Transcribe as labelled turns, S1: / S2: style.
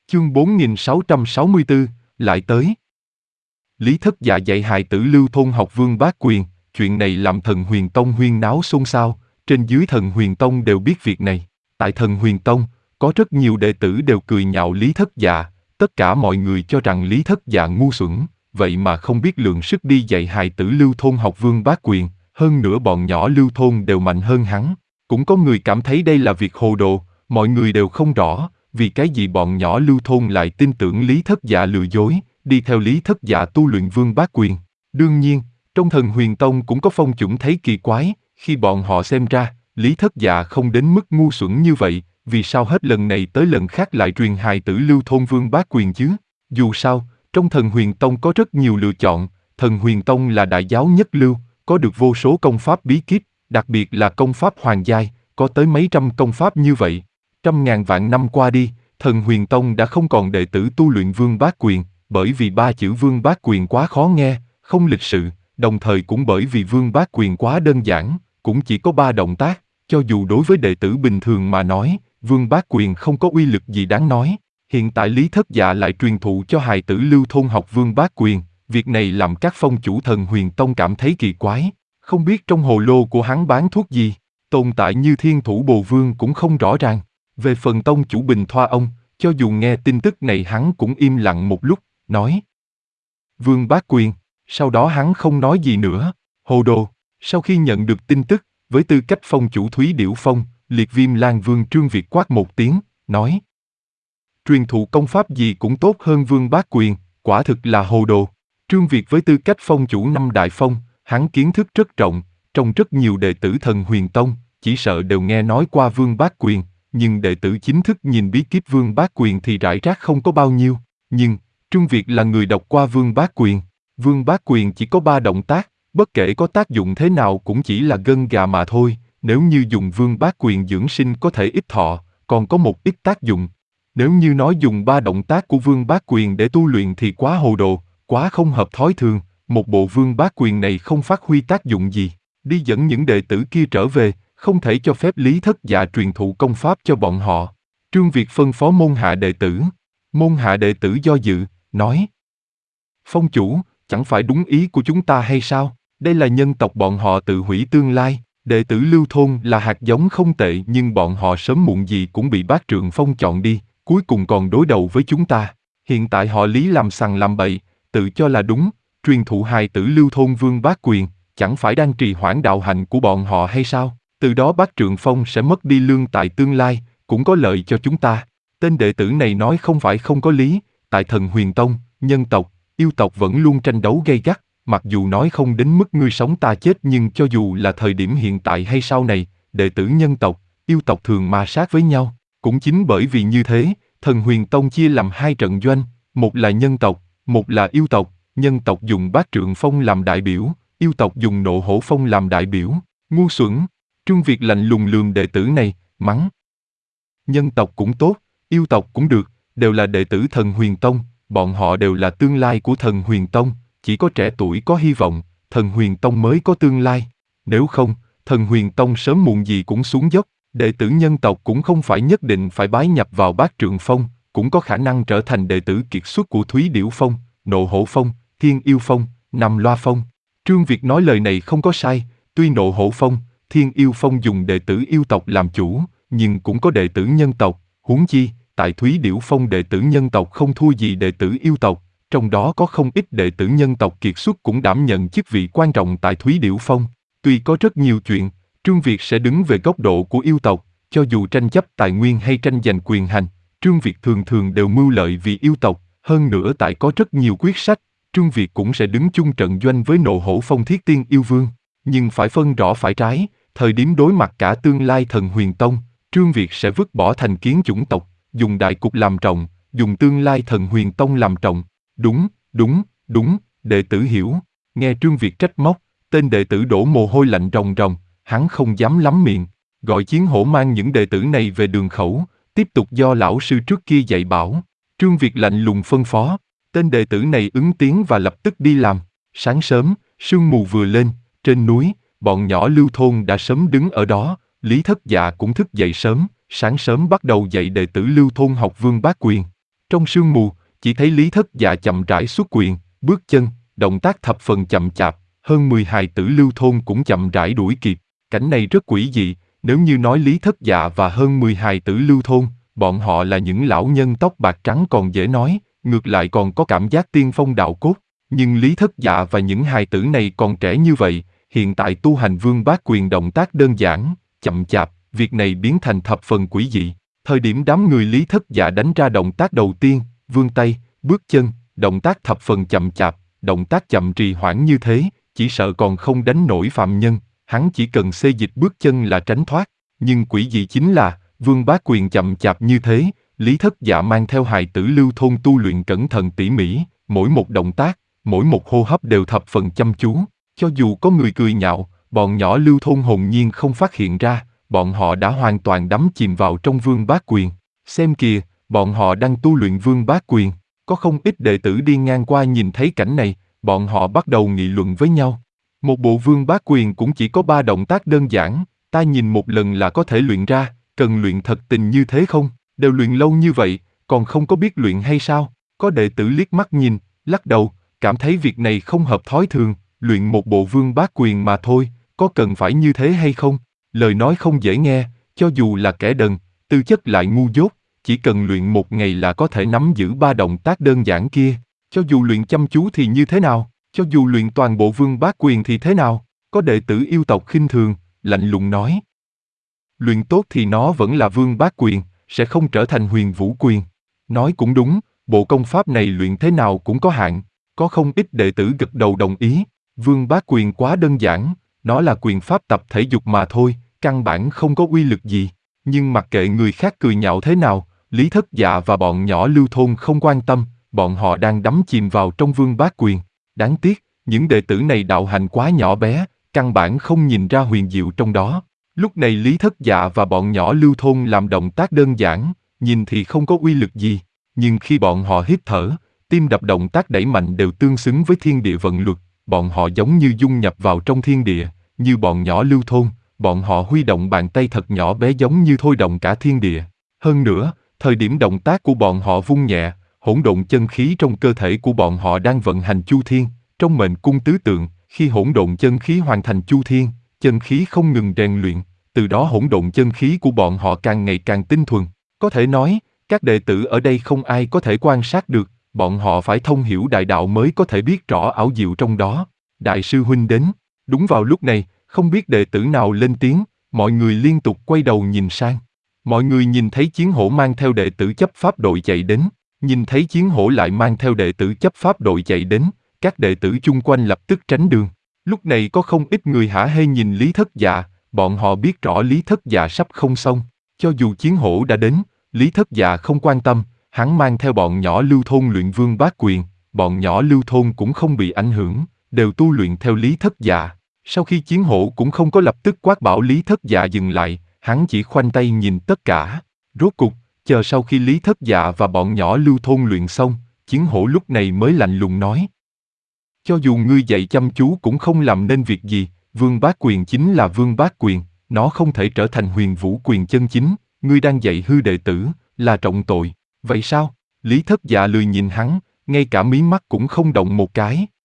S1: Chương 4664, lại tới. Lý Thất Dạ dạy hài tử Lưu Thôn học Vương Bá Quyền, chuyện này làm Thần Huyền Tông huyên náo xôn xao, trên dưới Thần Huyền Tông đều biết việc này. Tại Thần Huyền Tông, có rất nhiều đệ tử đều cười nhạo Lý Thất Dạ, tất cả mọi người cho rằng Lý Thất Dạ ngu xuẩn, vậy mà không biết lượng sức đi dạy hài tử Lưu Thôn học Vương Bá Quyền, hơn nữa bọn nhỏ Lưu Thôn đều mạnh hơn hắn. Cũng có người cảm thấy đây là việc hồ đồ, mọi người đều không rõ, vì cái gì bọn nhỏ Lưu Thôn lại tin tưởng Lý Thất Dạ lừa dối, đi theo Lý Thất Dạ tu luyện Vương Bá Quyền. Đương nhiên, trong Thần Huyền Tông cũng có phong chủng thấy kỳ quái, khi bọn họ xem ra, Lý Thất Dạ không đến mức ngu xuẩn như vậy, vì sao hết lần này tới lần khác lại truyền hài tử Lưu Thôn Vương Bá Quyền chứ? Dù sao, trong Thần Huyền Tông có rất nhiều lựa chọn, Thần Huyền Tông là đại giáo nhất lưu, có được vô số công pháp bí kíp, đặc biệt là công pháp hoàng giai, có tới mấy trăm công pháp như vậy. Trăm ngàn vạn năm qua đi, Thần Huyền Tông đã không còn đệ tử tu luyện Vương Bá Quyền, bởi vì ba chữ Vương Bá Quyền quá khó nghe, không lịch sự, đồng thời cũng bởi vì Vương Bá Quyền quá đơn giản, cũng chỉ có 3 động tác, cho dù đối với đệ tử bình thường mà nói, Vương Bá Quyền không có uy lực gì đáng nói. Hiện tại Lý Thất Dạ lại truyền thụ cho hài tử Lưu Thôn học Vương Bá Quyền, việc này làm các phong chủ Thần Huyền Tông cảm thấy kỳ quái, không biết trong hồ lô của hắn bán thuốc gì, tồn tại như Thiên Thủ Bồ Vương cũng không rõ ràng. Về phần tông chủ Bình Thoa ông, cho dù nghe tin tức này hắn cũng im lặng một lúc, nói Vương Bá Quyền, sau đó hắn không nói gì nữa, hồ đồ. Sau khi nhận được tin tức, với tư cách phong chủ Thúy Điểu Phong, Liệt Viêm Lan Vương Trương Việt quát một tiếng, nói truyền thụ công pháp gì cũng tốt hơn Vương Bá Quyền, quả thực là hồ đồ. Trương Việt với tư cách phong chủ năm đại phong, hắn kiến thức rất rộng, trong rất nhiều đệ tử Thần Huyền Tông, chỉ sợ đều nghe nói qua Vương Bá Quyền, nhưng đệ tử chính thức nhìn bí kíp Vương Bá Quyền thì rải rác không có bao nhiêu. Nhưng, Trương Việt là người đọc qua Vương Bá Quyền. Vương Bá Quyền chỉ có 3 động tác, bất kể có tác dụng thế nào cũng chỉ là gân gà mà thôi. Nếu như dùng Vương Bá Quyền dưỡng sinh có thể ít thọ, còn có một ít tác dụng. Nếu như nói dùng 3 động tác của Vương Bá Quyền để tu luyện thì quá hồ đồ, quá không hợp thói thường. Một bộ Vương Bá Quyền này không phát huy tác dụng gì, đi dẫn những đệ tử kia trở về, không thể cho phép Lý Thất Dạ truyền thụ công pháp cho bọn họ. Trương Việt phân phó môn hạ đệ tử. Môn hạ đệ tử do dự, nói phong chủ, chẳng phải đúng ý của chúng ta hay sao? Đây là nhân tộc bọn họ tự hủy tương lai. Đệ tử Lưu Thôn là hạt giống không tệ nhưng bọn họ sớm muộn gì cũng bị Bát Trượng Phong chọn đi, cuối cùng còn đối đầu với chúng ta. Hiện tại họ Lý làm sằng làm bậy, tự cho là đúng, truyền thụ hài tử Lưu Thôn Vương Bá Quyền, chẳng phải đang trì hoãn đạo hạnh của bọn họ hay sao? Từ đó Bát Trượng Phong sẽ mất đi lương tại tương lai, cũng có lợi cho chúng ta. Tên đệ tử này nói không phải không có lý, tại Thần Huyền Tông, nhân tộc, yêu tộc vẫn luôn tranh đấu gay gắt, mặc dù nói không đến mức ngươi sống ta chết nhưng cho dù là thời điểm hiện tại hay sau này, đệ tử nhân tộc, yêu tộc thường ma sát với nhau. Cũng chính bởi vì như thế, Thần Huyền Tông chia làm 2 trận doanh, một là nhân tộc, một là yêu tộc. Nhân tộc dùng Bát Trượng Phong làm đại biểu, yêu tộc dùng Nộ Hổ Phong làm đại biểu. Ngu xuẩn! Trương Việt lạnh lùng lườm đệ tử này, mắng. Nhân tộc cũng tốt, yêu tộc cũng được, đều là đệ tử Thần Huyền Tông, bọn họ đều là tương lai của Thần Huyền Tông, chỉ có trẻ tuổi có hy vọng, Thần Huyền Tông mới có tương lai. Nếu không, Thần Huyền Tông sớm muộn gì cũng xuống dốc, đệ tử nhân tộc cũng không phải nhất định phải bái nhập vào Bát Trượng Phong, cũng có khả năng trở thành đệ tử kiệt xuất của Thúy Điểu Phong, Nộ Hổ Phong, Thiên Yêu Phong, Nằm Loa Phong. Trương Việt nói lời này không có sai, tuy Nộ Hổ Phong, Thiên Yêu Phong dùng đệ tử yêu tộc làm chủ, nhưng cũng có đệ tử nhân tộc, huống chi, tại Thúy Điểu Phong đệ tử nhân tộc không thua gì đệ tử yêu tộc, trong đó có không ít đệ tử nhân tộc kiệt xuất cũng đảm nhận chức vị quan trọng tại Thúy Điểu Phong. Tuy có rất nhiều chuyện, Trương Việt sẽ đứng về góc độ của yêu tộc, cho dù tranh chấp tài nguyên hay tranh giành quyền hành, Trương Việt thường thường đều mưu lợi vì yêu tộc, hơn nữa tại có rất nhiều quyết sách, Trương Việt cũng sẽ đứng chung trận doanh với Nộ Hổ Phong Thiết Tiên Yêu Vương, nhưng phải phân rõ phải trái. Thời điểm đối mặt cả tương lai Thần Huyền Tông, Trương Việt sẽ vứt bỏ thành kiến chủng tộc, dùng đại cục làm trọng, dùng tương lai Thần Huyền Tông làm trọng. Đúng, đệ tử hiểu. Nghe Trương Việt trách móc, tên đệ tử đổ mồ hôi lạnh ròng ròng, hắn không dám lắm miệng, gọi Chiến Hổ mang những đệ tử này về đường khẩu, tiếp tục do lão sư trước kia dạy bảo. Trương Việt lạnh lùng phân phó, tên đệ tử này ứng tiếng và lập tức đi làm. Sáng sớm, sương mù vừa lên, trên núi, bọn nhỏ Lưu Thôn đã sớm đứng ở đó, Lý Thất Dạ cũng thức dậy sớm, sáng sớm bắt đầu dạy đệ tử Lưu Thôn học Vương Bá Quyền. Trong sương mù, chỉ thấy Lý Thất Dạ chậm rãi xuất quyền, bước chân, động tác thập phần chậm chạp, hơn 10 hài tử Lưu Thôn cũng chậm rãi đuổi kịp. Cảnh này rất quỷ dị, nếu như nói Lý Thất Dạ và hơn 10 hài tử Lưu Thôn, bọn họ là những lão nhân tóc bạc trắng còn dễ nói, ngược lại còn có cảm giác tiên phong đạo cốt. Nhưng Lý Thất Dạ và những hài tử này còn trẻ như vậy, hiện tại tu hành Vương Bát Quyền động tác đơn giản, chậm chạp, việc này biến thành thập phần quỷ dị. Thời điểm đám người Lý Thất Dạ đánh ra động tác đầu tiên, vươn tay, bước chân, động tác thập phần chậm chạp, động tác chậm trì hoãn như thế, chỉ sợ còn không đánh nổi phạm nhân, hắn chỉ cần xê dịch bước chân là tránh thoát. Nhưng quỷ dị chính là, Vương Bá Quyền chậm chạp như thế, Lý Thất Dạ mang theo hài tử Lưu Thôn tu luyện cẩn thận tỉ mỉ, mỗi một động tác, mỗi một hô hấp đều thập phần chăm chú. Cho dù có người cười nhạo, bọn nhỏ Lưu Thôn hồn nhiên không phát hiện ra, bọn họ đã hoàn toàn đắm chìm vào trong Vương Bá Quyền. Xem kìa, bọn họ đang tu luyện Vương Bá Quyền. Có không ít đệ tử đi ngang qua nhìn thấy cảnh này, bọn họ bắt đầu nghị luận với nhau. Một bộ Vương Bá Quyền cũng chỉ có 3 động tác đơn giản, ta nhìn một lần là có thể luyện ra, cần luyện thật tình như thế không? Đều luyện lâu như vậy, còn không có biết luyện hay sao? Có đệ tử liếc mắt nhìn, lắc đầu, cảm thấy việc này không hợp thói thường, luyện một bộ Vương Bá Quyền mà thôi, có cần phải như thế hay không? Lời nói không dễ nghe, cho dù là kẻ đần, tư chất lại ngu dốt, chỉ cần luyện một ngày là có thể nắm giữ 3 động tác đơn giản kia. Cho dù luyện chăm chú thì như thế nào? Cho dù luyện toàn bộ Vương Bá Quyền thì thế nào? Có đệ tử yêu tộc khinh thường, lạnh lùng nói. Luyện tốt thì nó vẫn là Vương Bá Quyền, sẽ không trở thành Huyền Vũ Quyền. Nói cũng đúng, bộ công pháp này luyện thế nào cũng có hạn. Có không ít đệ tử gật đầu đồng ý. Vương Bá Quyền quá đơn giản, nó là quyền pháp tập thể dục mà thôi, căn bản không có uy lực gì. Nhưng mặc kệ người khác cười nhạo thế nào, Lý Thất Dạ và bọn nhỏ Lưu Thôn không quan tâm, bọn họ đang đắm chìm vào trong Vương Bá Quyền. Đáng tiếc, những đệ tử này đạo hành quá nhỏ bé, căn bản không nhìn ra huyền diệu trong đó. Lúc này Lý Thất Dạ và bọn nhỏ Lưu Thôn làm động tác đơn giản, nhìn thì không có uy lực gì, nhưng khi bọn họ hít thở, tim đập động tác đẩy mạnh đều tương xứng với thiên địa vận luật, bọn họ giống như dung nhập vào trong thiên địa, như bọn nhỏ Lưu Thôn, bọn họ huy động bàn tay thật nhỏ bé giống như thôi động cả thiên địa. Hơn nữa, thời điểm động tác của bọn họ vung nhẹ, hỗn độn chân khí trong cơ thể của bọn họ đang vận hành chu thiên, trong mệnh cung tứ tượng, khi hỗn độn chân khí hoàn thành chu thiên, chân khí không ngừng rèn luyện, từ đó hỗn độn chân khí của bọn họ càng ngày càng tinh thuần. Có thể nói, các đệ tử ở đây không ai có thể quan sát được, bọn họ phải thông hiểu đại đạo mới có thể biết rõ ảo diệu trong đó. Đại sư huynh đến. Đúng vào lúc này, không biết đệ tử nào lên tiếng, mọi người liên tục quay đầu nhìn sang. Mọi người nhìn thấy Chiến Hổ mang theo đệ tử chấp pháp đội chạy đến, nhìn thấy Chiến Hổ lại mang theo đệ tử chấp pháp đội chạy đến, các đệ tử chung quanh lập tức tránh đường. Lúc này có không ít người hả hê nhìn Lý Thất Dạ, bọn họ biết rõ Lý Thất Dạ sắp không xong. Cho dù Chiến Hổ đã đến, Lý Thất Dạ không quan tâm, hắn mang theo bọn nhỏ Lưu Thôn luyện Vương Bá Quyền, bọn nhỏ Lưu Thôn cũng không bị ảnh hưởng, đều tu luyện theo Lý Thất Dạ. Sau khi Chiến Hổ cũng không có lập tức quát bảo Lý Thất Dạ dừng lại, hắn chỉ khoanh tay nhìn tất cả. Rốt cục, chờ sau khi Lý Thất Dạ và bọn nhỏ Lưu Thôn luyện xong, Chiến Hổ lúc này mới lạnh lùng nói. Cho dù ngươi dạy chăm chú cũng không làm nên việc gì, Vương Bá Quyền chính là Vương Bá Quyền, nó không thể trở thành Huyền Vũ Quyền chân chính, ngươi đang dạy hư đệ tử, là trọng tội. Vậy sao? Lý Thất Dạ lười nhìn hắn, ngay cả mí mắt cũng không động một cái.